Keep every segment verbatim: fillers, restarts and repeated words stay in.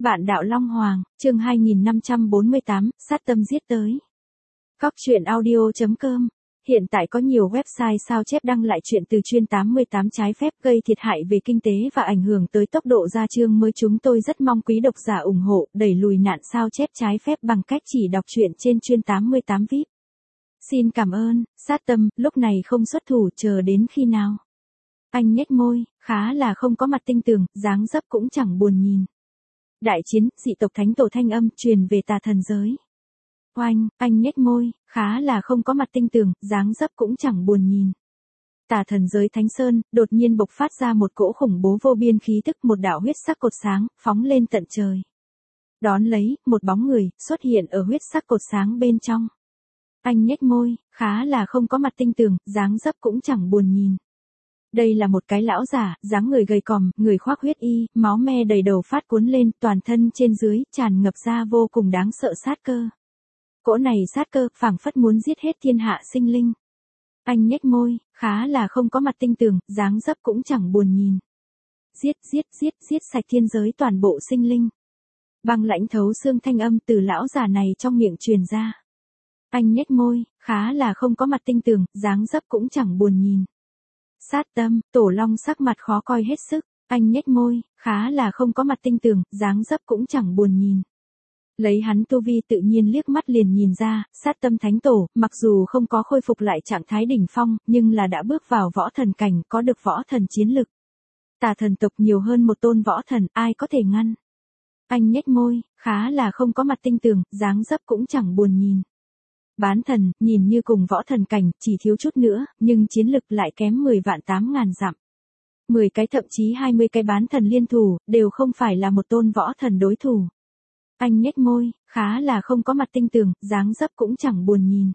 Vạn đạo Long Hoàng, chương hai nghìn năm trăm bốn mươi tám, sát tâm giết tới. Cóc truyện audio chấm com. Hiện tại có nhiều website sao chép đăng lại chuyện từ chuyên tám mươi tám trái phép gây thiệt hại về kinh tế và ảnh hưởng tới tốc độ ra chương mới. Chúng tôi rất mong quý độc giả ủng hộ đẩy lùi nạn sao chép trái phép bằng cách chỉ đọc truyện trên chuyên tám mươi tám vi ai pi. Xin cảm ơn. Sát tâm, lúc này không xuất thủ chờ đến khi nào? Anh nhếch môi, khá là không có mặt tinh tường, dáng dấp cũng chẳng buồn nhìn. Đại chiến, dị tộc thánh tổ thanh âm truyền về tà thần giới. Oanh, anh nhếch môi, khá là không có mặt tinh tường, dáng dấp cũng chẳng buồn nhìn. Tà thần giới Thánh Sơn, đột nhiên bộc phát ra một cỗ khủng bố vô biên khí tức, một đạo huyết sắc cột sáng, phóng lên tận trời. Đón lấy, một bóng người, xuất hiện ở huyết sắc cột sáng bên trong. Anh nhếch môi, khá là không có mặt tinh tường, dáng dấp cũng chẳng buồn nhìn. Đây là một cái lão giả, dáng người gầy còm, người khoác huyết y, máu me đầy đầu phát cuốn lên, toàn thân trên dưới, tràn ngập ra vô cùng đáng sợ sát cơ. Cỗ này sát cơ, phảng phất muốn giết hết thiên hạ sinh linh. Anh nhếch môi, khá là không có mặt tinh tường, dáng dấp cũng chẳng buồn nhìn. Giết, giết, giết, giết sạch thiên giới toàn bộ sinh linh. Băng lãnh thấu xương thanh âm từ lão giả này trong miệng truyền ra. Anh nhếch môi, khá là không có mặt tinh tường, dáng dấp cũng chẳng buồn nhìn. Sát tâm, Tổ Long sắc mặt khó coi hết sức, anh nhếch môi, khá là không có mặt tinh tường, dáng dấp cũng chẳng buồn nhìn. Lấy hắn tu vi tự nhiên liếc mắt liền nhìn ra, sát tâm thánh tổ, mặc dù không có khôi phục lại trạng thái đỉnh phong, nhưng là đã bước vào võ thần cảnh, có được võ thần chiến lực. Tà thần tộc nhiều hơn một tôn võ thần, ai có thể ngăn. Anh nhếch môi, khá là không có mặt tinh tường, dáng dấp cũng chẳng buồn nhìn. Bán thần, nhìn như cùng võ thần cảnh, chỉ thiếu chút nữa, nhưng chiến lực lại kém mười vạn tám ngàn dặm. mười cái thậm chí hai mươi cái bán thần liên thủ, đều không phải là một tôn võ thần đối thủ. Anh nhếch môi, khá là không có mặt tinh tường, dáng dấp cũng chẳng buồn nhìn.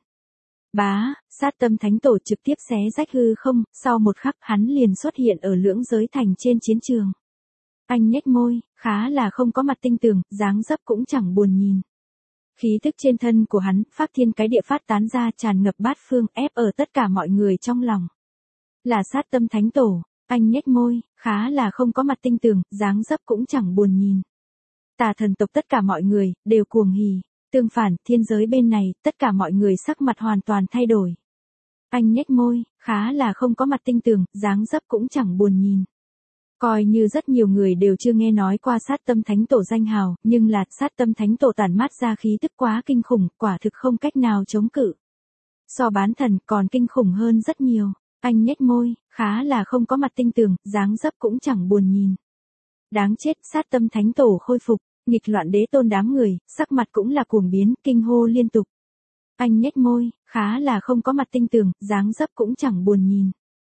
Bá, sát tâm thánh tổ trực tiếp xé rách hư không, sau một khắc hắn liền xuất hiện ở lưỡng giới thành trên chiến trường. Anh nhếch môi, khá là không có mặt tinh tường, dáng dấp cũng chẳng buồn nhìn. Khí tức trên thân của hắn, pháp thiên cái địa phát tán ra tràn ngập bát phương, ép ở tất cả mọi người trong lòng. Là sát tâm thánh tổ, anh nhếch môi, khá là không có mặt tinh tường, dáng dấp cũng chẳng buồn nhìn. Tà thần tộc tất cả mọi người, đều cuồng hỉ. Tương phản, thiên giới bên này, tất cả mọi người sắc mặt hoàn toàn thay đổi. Anh nhếch môi, khá là không có mặt tinh tường, dáng dấp cũng chẳng buồn nhìn. Coi như rất nhiều người đều chưa nghe nói qua sát tâm thánh tổ danh hào, nhưng là sát tâm thánh tổ tản mát ra khí tức quá kinh khủng, quả thực không cách nào chống cự. So bán thần còn kinh khủng hơn rất nhiều. Anh nhếch môi, khá là không có mặt tinh tường, dáng dấp cũng chẳng buồn nhìn. Đáng chết, sát tâm thánh tổ khôi phục, nghịch loạn đế tôn đám người, sắc mặt cũng là cuồng biến, kinh hô liên tục. Anh nhếch môi, khá là không có mặt tinh tường, dáng dấp cũng chẳng buồn nhìn.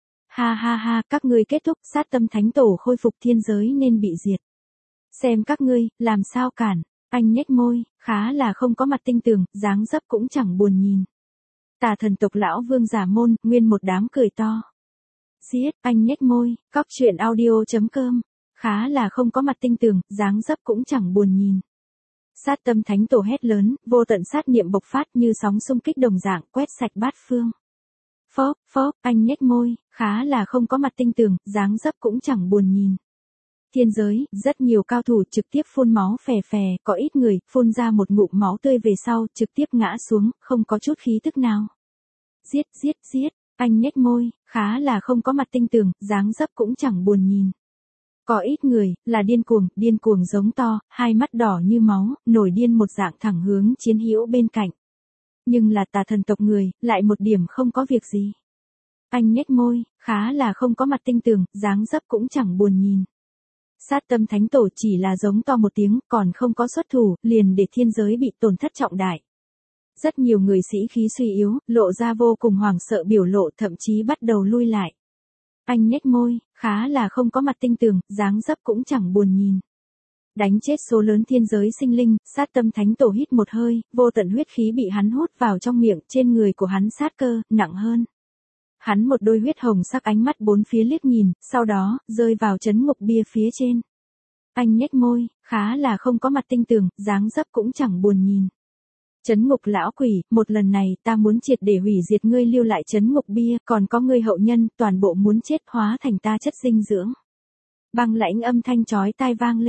Ha ha ha, các ngươi kết thúc, sát tâm thánh tổ khôi phục thiên giới nên bị diệt. Xem các ngươi, làm sao cản. Anh nhếch môi, khá là không có mặt tinh tường, dáng dấp cũng chẳng buồn nhìn. Tà thần tộc lão vương giả môn, nguyên một đám cười to. Giết, anh nhếch môi, cóc truyện audio chấm com. Khá là không có mặt tinh tường, dáng dấp cũng chẳng buồn nhìn. Sát tâm thánh tổ hét lớn, vô tận sát niệm bộc phát như sóng xung kích đồng dạng, quét sạch bát phương. Phóp, phóp, anh nhếch môi, khá là không có mặt tinh tường, dáng dấp cũng chẳng buồn nhìn. Thiên giới, rất nhiều cao thủ trực tiếp phun máu phè phè, có ít người, phun ra một ngụm máu tươi về sau, trực tiếp ngã xuống, không có chút khí tức nào. Giết, giết, giết, anh nhếch môi, khá là không có mặt tinh tường, dáng dấp cũng chẳng buồn nhìn. Có ít người, là điên cuồng, điên cuồng giống to, hai mắt đỏ như máu, nổi điên một dạng thẳng hướng chiến hữu bên cạnh. Nhưng là tà thần tộc người, lại một điểm không có việc gì. Anh nhếch môi, khá là không có mặt tinh tường, dáng dấp cũng chẳng buồn nhìn. Sát tâm thánh tổ chỉ là giống to một tiếng, còn không có xuất thủ, liền để thiên giới bị tổn thất trọng đại. Rất nhiều người sĩ khí suy yếu, lộ ra vô cùng hoảng sợ biểu lộ, thậm chí bắt đầu lui lại. Anh nhếch môi, khá là không có mặt tinh tường, dáng dấp cũng chẳng buồn nhìn. Đánh chết số lớn thiên giới sinh linh, sát tâm thánh tổ hít một hơi, vô tận huyết khí bị hắn hút vào trong miệng, trên người của hắn sát cơ, nặng hơn. Hắn một đôi huyết hồng sắc ánh mắt bốn phía liếc nhìn, sau đó, rơi vào chấn ngục bia phía trên. Anh nhếch môi, khá là không có mặt tinh tường, dáng dấp cũng chẳng buồn nhìn. Chấn ngục lão quỷ, một lần này ta muốn triệt để hủy diệt ngươi lưu lại chấn ngục bia, còn có ngươi hậu nhân, toàn bộ muốn chết hóa thành ta chất dinh dưỡng. Băng lãnh âm thanh chói tai vang lên.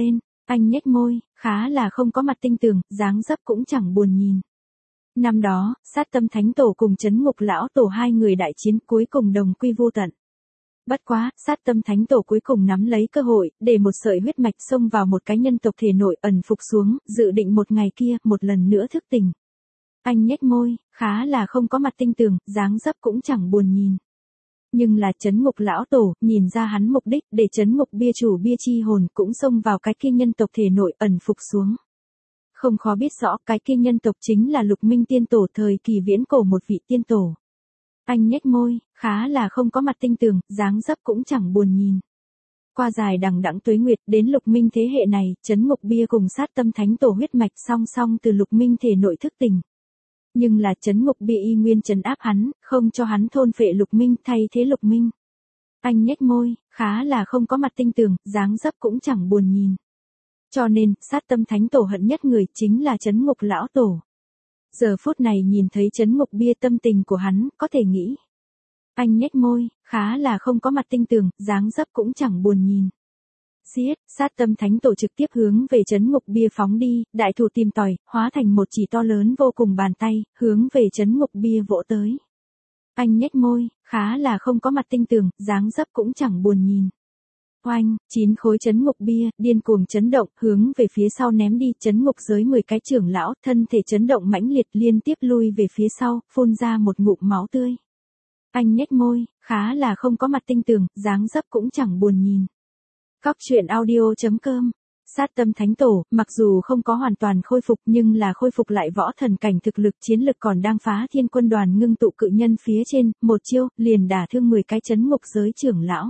Anh nhếch môi, khá là không có mặt tinh tường, dáng dấp cũng chẳng buồn nhìn. Năm đó, Sát Tâm Thánh Tổ cùng Chấn Ngục Lão Tổ hai người đại chiến cuối cùng đồng quy vô tận. Bất quá, Sát Tâm Thánh Tổ cuối cùng nắm lấy cơ hội, để một sợi huyết mạch xông vào một cái nhân tộc thể nội ẩn phục xuống, dự định một ngày kia, một lần nữa thức tỉnh. Anh nhếch môi, khá là không có mặt tinh tường, dáng dấp cũng chẳng buồn nhìn. Nhưng là Chấn Ngục Lão Tổ, nhìn ra hắn mục đích để Chấn Ngục Bia chủ bia chi hồn cũng xông vào cái kia nhân tộc thể nội ẩn phục xuống. Không khó biết rõ cái kia nhân tộc chính là Lục Minh Tiên Tổ thời kỳ viễn cổ một vị tiên tổ. Anh nhếch môi, khá là không có mặt tinh tường, dáng dấp cũng chẳng buồn nhìn. Qua dài đằng đẵng tuế nguyệt đến Lục Minh thế hệ này, Chấn Ngục Bia cùng Sát Tâm Thánh Tổ huyết mạch song song từ Lục Minh thể nội thức tỉnh. Nhưng là Chấn Ngục Bia y nguyên trấn áp hắn, không cho hắn thôn phệ Lục Minh thay thế Lục Minh. Anh nhếch môi, khá là không có mặt tinh tường, dáng dấp cũng chẳng buồn nhìn. Cho nên, Sát Tâm Thánh Tổ hận nhất người chính là Chấn Ngục Lão Tổ. Giờ phút này nhìn thấy Chấn Ngục Bia tâm tình của hắn, có thể nghĩ. Anh nhếch môi, khá là không có mặt tinh tường, dáng dấp cũng chẳng buồn nhìn. Giết, Sát Tâm Thánh Tổ trực tiếp hướng về Chấn Ngục Bia phóng đi, đại thủ tìm tòi, hóa thành một chỉ to lớn vô cùng bàn tay, hướng về Chấn Ngục Bia vỗ tới. Anh nhếch môi, khá là không có mặt tinh tường, dáng dấp cũng chẳng buồn nhìn. Oanh, chín khối Chấn Ngục Bia, điên cuồng chấn động, hướng về phía sau ném đi, chấn ngục giới mười cái trưởng lão, thân thể chấn động mãnh liệt liên tiếp lui về phía sau, phun ra một ngụm máu tươi. Anh nhếch môi, khá là không có mặt tinh tường, dáng dấp cũng chẳng buồn nhìn. Cóc truyện audio chấm com. Sát Tâm Thánh Tổ, mặc dù không có hoàn toàn khôi phục nhưng là khôi phục lại võ thần cảnh thực lực chiến lực còn đang phá thiên quân đoàn ngưng tụ cự nhân phía trên, một chiêu, liền đả thương mười cái chấn ngục giới trưởng lão.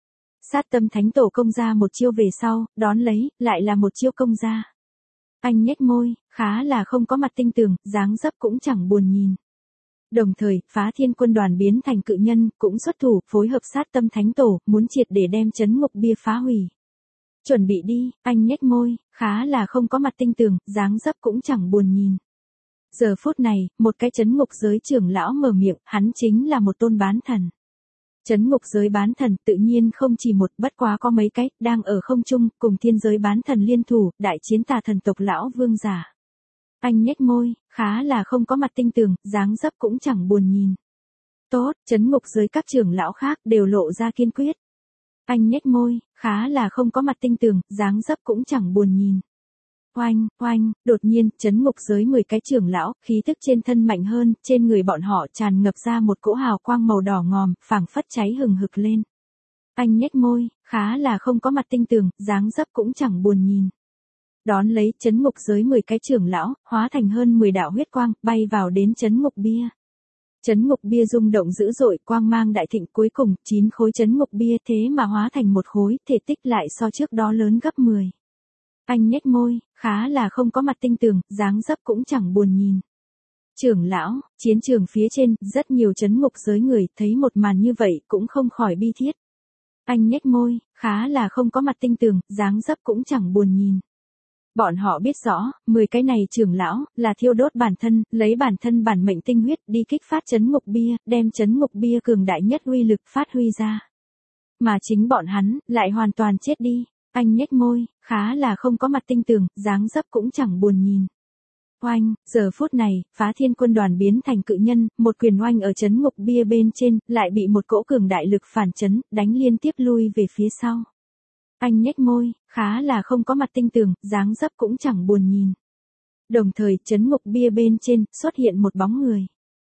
Sát Tâm Thánh Tổ công ra một chiêu về sau, đón lấy, lại là một chiêu công ra. Anh nhếch môi, khá là không có mặt tinh tường, dáng dấp cũng chẳng buồn nhìn. Đồng thời, phá thiên quân đoàn biến thành cự nhân, cũng xuất thủ, phối hợp Sát Tâm Thánh Tổ, muốn triệt để đem Chấn Ngục Bia phá hủy. Chuẩn bị đi, anh nhếch môi, khá là không có mặt tinh tường, dáng dấp cũng chẳng buồn nhìn. Giờ phút này, một cái chấn ngục giới trưởng lão mở miệng, hắn chính là một tôn bán thần. Chấn ngục giới bán thần tự nhiên không chỉ một, bất quá có mấy cái, đang ở không trung, cùng thiên giới bán thần liên thủ, đại chiến tà thần tộc lão vương giả. Anh nhếch môi, khá là không có mặt tinh tường, dáng dấp cũng chẳng buồn nhìn. Tốt, chấn ngục giới các trưởng lão khác đều lộ ra kiên quyết. Anh nhếch môi, khá là không có mặt tinh tường, dáng dấp cũng chẳng buồn nhìn. Oanh, oanh, đột nhiên, chấn ngục giới mười cái trưởng lão, khí tức trên thân mạnh hơn, trên người bọn họ tràn ngập ra một cỗ hào quang màu đỏ ngòm, phảng phất cháy hừng hực lên. Anh nhếch môi, khá là không có mặt tinh tường, dáng dấp cũng chẳng buồn nhìn. Đón lấy, chấn ngục giới mười cái trưởng lão, hóa thành hơn mười đạo huyết quang, bay vào đến chấn ngục bia. Chấn ngục bia rung động dữ dội, quang mang đại thịnh, cuối cùng, chín khối chấn ngục bia thế mà hóa thành một khối, thể tích lại so trước đó lớn gấp mười. Anh nhếch môi, khá là không có mặt tinh tường, dáng dấp cũng chẳng buồn nhìn. Trưởng lão, chiến trường phía trên, rất nhiều chấn ngục giới người, thấy một màn như vậy, cũng không khỏi bi thiết. Anh nhếch môi, khá là không có mặt tinh tường, dáng dấp cũng chẳng buồn nhìn. Bọn họ biết rõ, mười cái này trưởng lão, là thiêu đốt bản thân, lấy bản thân bản mệnh tinh huyết đi kích phát chấn ngục bia, đem chấn ngục bia cường đại nhất uy lực phát huy ra. Mà chính bọn hắn, lại hoàn toàn chết đi. Anh nhếch môi, khá là không có mặt tinh tường, dáng dấp cũng chẳng buồn nhìn. Oanh, giờ phút này, phá thiên quân đoàn biến thành cự nhân, một quyền oanh ở chấn ngục bia bên trên, lại bị một cỗ cường đại lực phản chấn, đánh liên tiếp lui về phía sau. Anh nhếch môi, khá là không có mặt tinh tường, dáng dấp cũng chẳng buồn nhìn. Đồng thời, chấn ngục bia bên trên, xuất hiện một bóng người.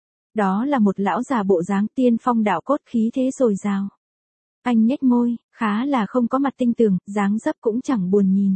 Đó là một lão già bộ dáng tiên phong đạo cốt khí thế dồi dào. Anh nhếch môi, khá là không có mặt tinh tường, dáng dấp cũng chẳng buồn nhìn.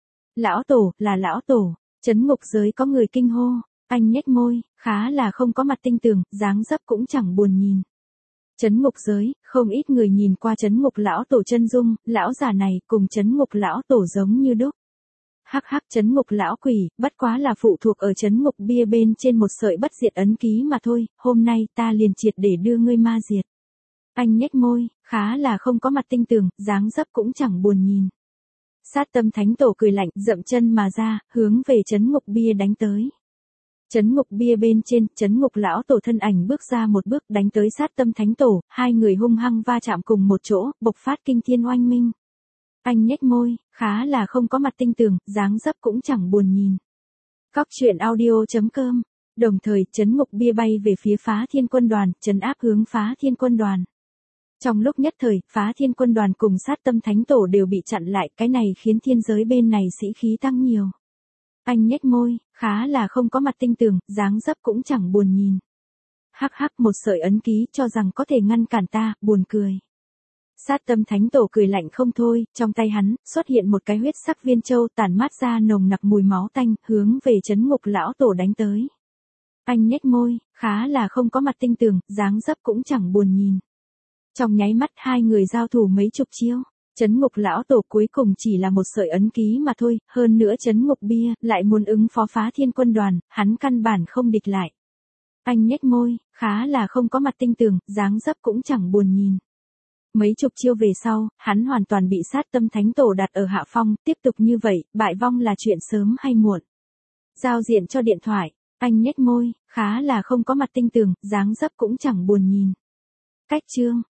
Lão tổ, là lão tổ, chấn ngục giới có người kinh hô. Anh nhếch môi, khá là không có mặt tinh tường, dáng dấp cũng chẳng buồn nhìn. Chấn ngục giới, không ít người nhìn qua chấn ngục lão tổ chân dung, lão già này cùng chấn ngục lão tổ giống như đúc. Hắc hắc, chấn ngục lão quỷ, bất quá là phụ thuộc ở chấn ngục bia bên trên một sợi bất diệt ấn ký mà thôi, hôm nay ta liền triệt để đưa ngươi ma diệt. Anh nhếch môi, khá là không có mặt tinh tường, dáng dấp cũng chẳng buồn nhìn. Sát Tâm Thánh Tổ cười lạnh, dậm chân mà ra, hướng về chấn ngục bia đánh tới. Chấn ngục bia bên trên, chấn ngục lão tổ thân ảnh bước ra một bước đánh tới Sát Tâm Thánh Tổ, hai người hung hăng va chạm cùng một chỗ, bộc phát kinh thiên oanh minh. Anh nhếch môi, khá là không có mặt tinh tường, dáng dấp cũng chẳng buồn nhìn. Cóc truyện audio chấm com. Đồng thời, trấn ngục bia bay về phía Phá Thiên quân đoàn, trấn áp hướng Phá Thiên quân đoàn. Trong lúc nhất thời, Phá Thiên quân đoàn cùng Sát Tâm Thánh Tổ đều bị chặn lại, cái này khiến thiên giới bên này sĩ khí tăng nhiều. Anh nhếch môi, khá là không có mặt tinh tường, dáng dấp cũng chẳng buồn nhìn. Hắc hắc, một sợi ấn ký cho rằng có thể ngăn cản ta, buồn cười. Sát Tâm Thánh Tổ cười lạnh không thôi, trong tay hắn xuất hiện một cái huyết sắc viên châu tản mát ra nồng nặc mùi máu tanh, hướng về trấn ngục lão tổ đánh tới. Anh nhếch môi, khá là không có mặt tinh tường, dáng dấp cũng chẳng buồn nhìn. Trong nháy mắt hai người giao thủ mấy chục chiêu, trấn ngục lão tổ cuối cùng chỉ là một sợi ấn ký mà thôi, hơn nữa trấn ngục bia lại muốn ứng phó Phá Thiên quân đoàn, hắn căn bản không địch lại. Anh nhếch môi, khá là không có mặt tinh tường, dáng dấp cũng chẳng buồn nhìn. Mấy chục chiêu về sau, hắn hoàn toàn bị Sát Tâm Thánh Tổ đặt ở hạ phong, tiếp tục như vậy, bại vong là chuyện sớm hay muộn. Giao diện cho điện thoại, anh nhếch môi, khá là không có mặt tinh tường, dáng dấp cũng chẳng buồn nhìn. Cách chương